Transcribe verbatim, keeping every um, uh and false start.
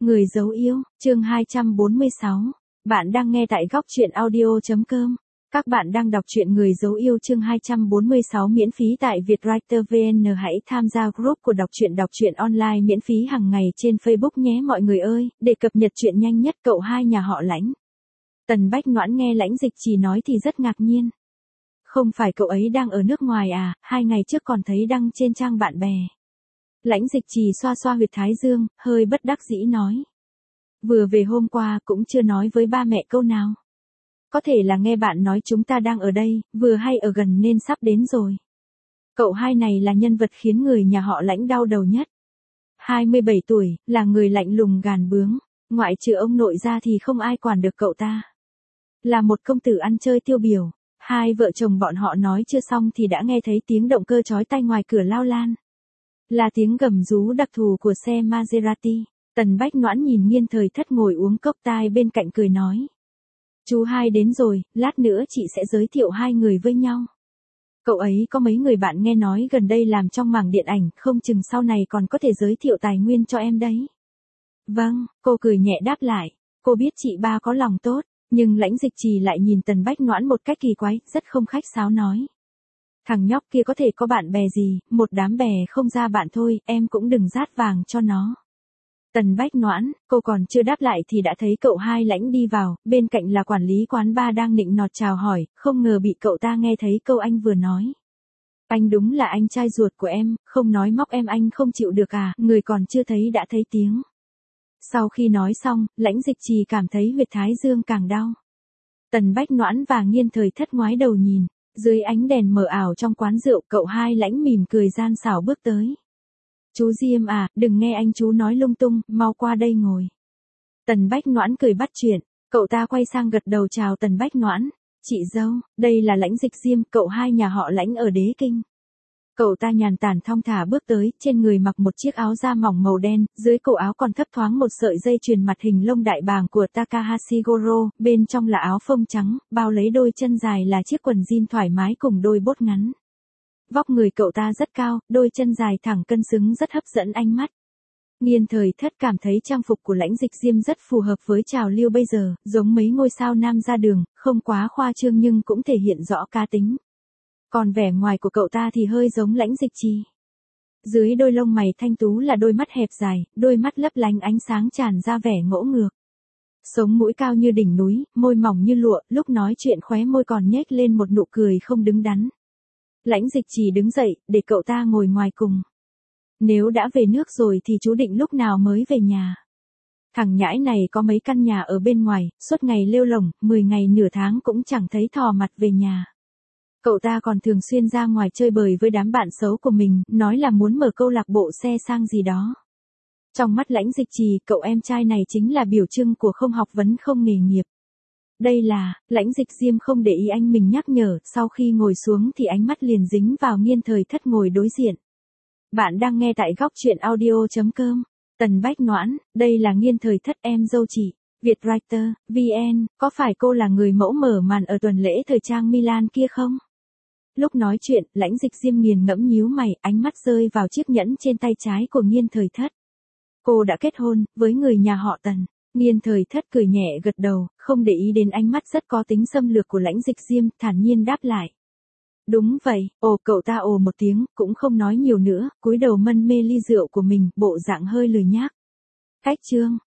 Người dấu yêu, chương hai trăm bốn mươi sáu. Bạn đang nghe tại góc truyện audio.com. Các bạn đang đọc truyện Người dấu yêu chương hai trăm bốn mươi sáu miễn phí tại Vietwriter vê en. Hãy tham gia group của đọc truyện đọc truyện online miễn phí hàng ngày trên Facebook nhé mọi người ơi, để cập nhật truyện nhanh nhất. Cậu hai nhà họ Lãnh. Tần Bách Noãn nghe Lãnh Dịch Trì nói thì rất ngạc nhiên. Không phải cậu ấy đang ở nước ngoài à, hai ngày trước còn thấy đăng trên trang bạn bè. Lãnh Dịch Trì xoa xoa huyệt thái dương, hơi bất đắc dĩ nói. Vừa về hôm qua cũng chưa nói với ba mẹ câu nào. Có thể là nghe bạn nói chúng ta đang ở đây, vừa hay ở gần nên sắp đến rồi. Cậu hai này là nhân vật khiến người nhà họ Lãnh đau đầu nhất. hai mươi bảy tuổi, là người lạnh lùng gàn bướng, ngoại trừ ông nội ra thì không ai quản được cậu ta. Là một công tử ăn chơi tiêu biểu, hai vợ chồng bọn họ nói chưa xong thì đã nghe thấy tiếng động cơ chói tai ngoài cửa lao lan. Là tiếng gầm rú đặc thù của xe Maserati. Tần Bách Noãn nhìn Nghiên Thời Thất ngồi uống cốc tai bên cạnh cười nói. Chú hai đến rồi, lát nữa chị sẽ giới thiệu hai người với nhau. Cậu ấy có mấy người bạn nghe nói gần đây làm trong mảng điện ảnh, không chừng sau này còn có thể giới thiệu tài nguyên cho em đấy. Vâng, cô cười nhẹ đáp lại. Cô biết chị ba có lòng tốt, nhưng Lãnh Dịch Trì lại nhìn Tần Bách Noãn một cách kỳ quái, rất không khách sáo nói. Thằng nhóc kia có thể có bạn bè gì, một đám bè không ra bạn thôi, em cũng đừng rát vàng cho nó. Tần Bách Noãn, cô còn chưa đáp lại thì đã thấy cậu hai Lãnh đi vào, bên cạnh là quản lý quán bar đang nịnh nọt chào hỏi, không ngờ bị cậu ta nghe thấy câu anh vừa nói. Anh đúng là anh trai ruột của em, không nói móc em anh không chịu được à, người còn chưa thấy đã thấy tiếng. Sau khi nói xong, Lãnh Dịch Trì cảm thấy huyệt thái dương càng đau. Tần Bách Noãn và Nghiên Thời Thất ngoái đầu nhìn. Dưới ánh đèn mờ ảo trong quán rượu, cậu hai Lãnh mỉm cười gian xảo bước tới. Chú Diêm à, đừng nghe anh chú nói lung tung, mau qua đây ngồi. Tần Bách Noãn cười bắt chuyện, cậu ta quay sang gật đầu chào Tần Bách Noãn. Chị dâu, đây là Lãnh Dịch Diêm, cậu hai nhà họ Lãnh ở Đế Kinh. Cậu ta nhàn tản thong thả bước tới, trên người mặc một chiếc áo da mỏng màu đen, dưới cổ áo còn thấp thoáng một sợi dây chuyền mặt hình lông đại bàng của Takahashi Goro, bên trong là áo phông trắng, bao lấy đôi chân dài là chiếc quần jean thoải mái cùng đôi bốt ngắn. Vóc người cậu ta rất cao, đôi chân dài thẳng cân xứng rất hấp dẫn ánh mắt. Nghiên Thời Thất cảm thấy trang phục của Lãnh Dịch Diêm rất phù hợp với trào lưu bây giờ, giống mấy ngôi sao nam ra đường, không quá khoa trương nhưng cũng thể hiện rõ cá tính. Còn vẻ ngoài của cậu ta thì hơi giống Lãnh Dịch Trì. Dưới đôi lông mày thanh tú là đôi mắt hẹp dài, đôi mắt lấp lánh ánh sáng tràn ra vẻ ngỗ ngược. Sống mũi cao như đỉnh núi, môi mỏng như lụa, lúc nói chuyện khóe môi còn nhếch lên một nụ cười không đứng đắn. Lãnh Dịch Trì đứng dậy, để cậu ta ngồi ngoài cùng. Nếu đã về nước rồi thì chú định lúc nào mới về nhà. Thằng nhãi này có mấy căn nhà ở bên ngoài, suốt ngày lêu lổng, mười ngày nửa tháng cũng chẳng thấy thò mặt về nhà. Cậu ta còn thường xuyên ra ngoài chơi bời với đám bạn xấu của mình, nói là muốn mở câu lạc bộ xe sang gì đó. Trong mắt Lãnh Dịch Trì, cậu em trai này chính là biểu trưng của không học vấn không nghề nghiệp. Đây là, Lãnh Dịch Diêm không để ý anh mình nhắc nhở, sau khi ngồi xuống thì ánh mắt liền dính vào Nghiên Thời Thất ngồi đối diện. Bạn đang nghe tại góc truyện audio.com. Tần Bách Noãn, đây là Nghiên Thời Thất em dâu chị. Vietwriter, vê en, có phải cô là người mẫu mở màn ở tuần lễ thời trang Milan kia không? Lúc nói chuyện, Lãnh Dịch Diêm nghiền ngẫm nhíu mày, ánh mắt rơi vào chiếc nhẫn trên tay trái của Nghiên Thời Thất. Cô đã kết hôn, với người nhà họ Tần. Nghiên Thời Thất cười nhẹ gật đầu, không để ý đến ánh mắt rất có tính xâm lược của Lãnh Dịch Diêm, thản nhiên đáp lại. Đúng vậy, ồ cậu ta ồ một tiếng, cũng không nói nhiều nữa, cúi đầu mân mê ly rượu của mình, bộ dạng hơi lười nhác. Cách chương,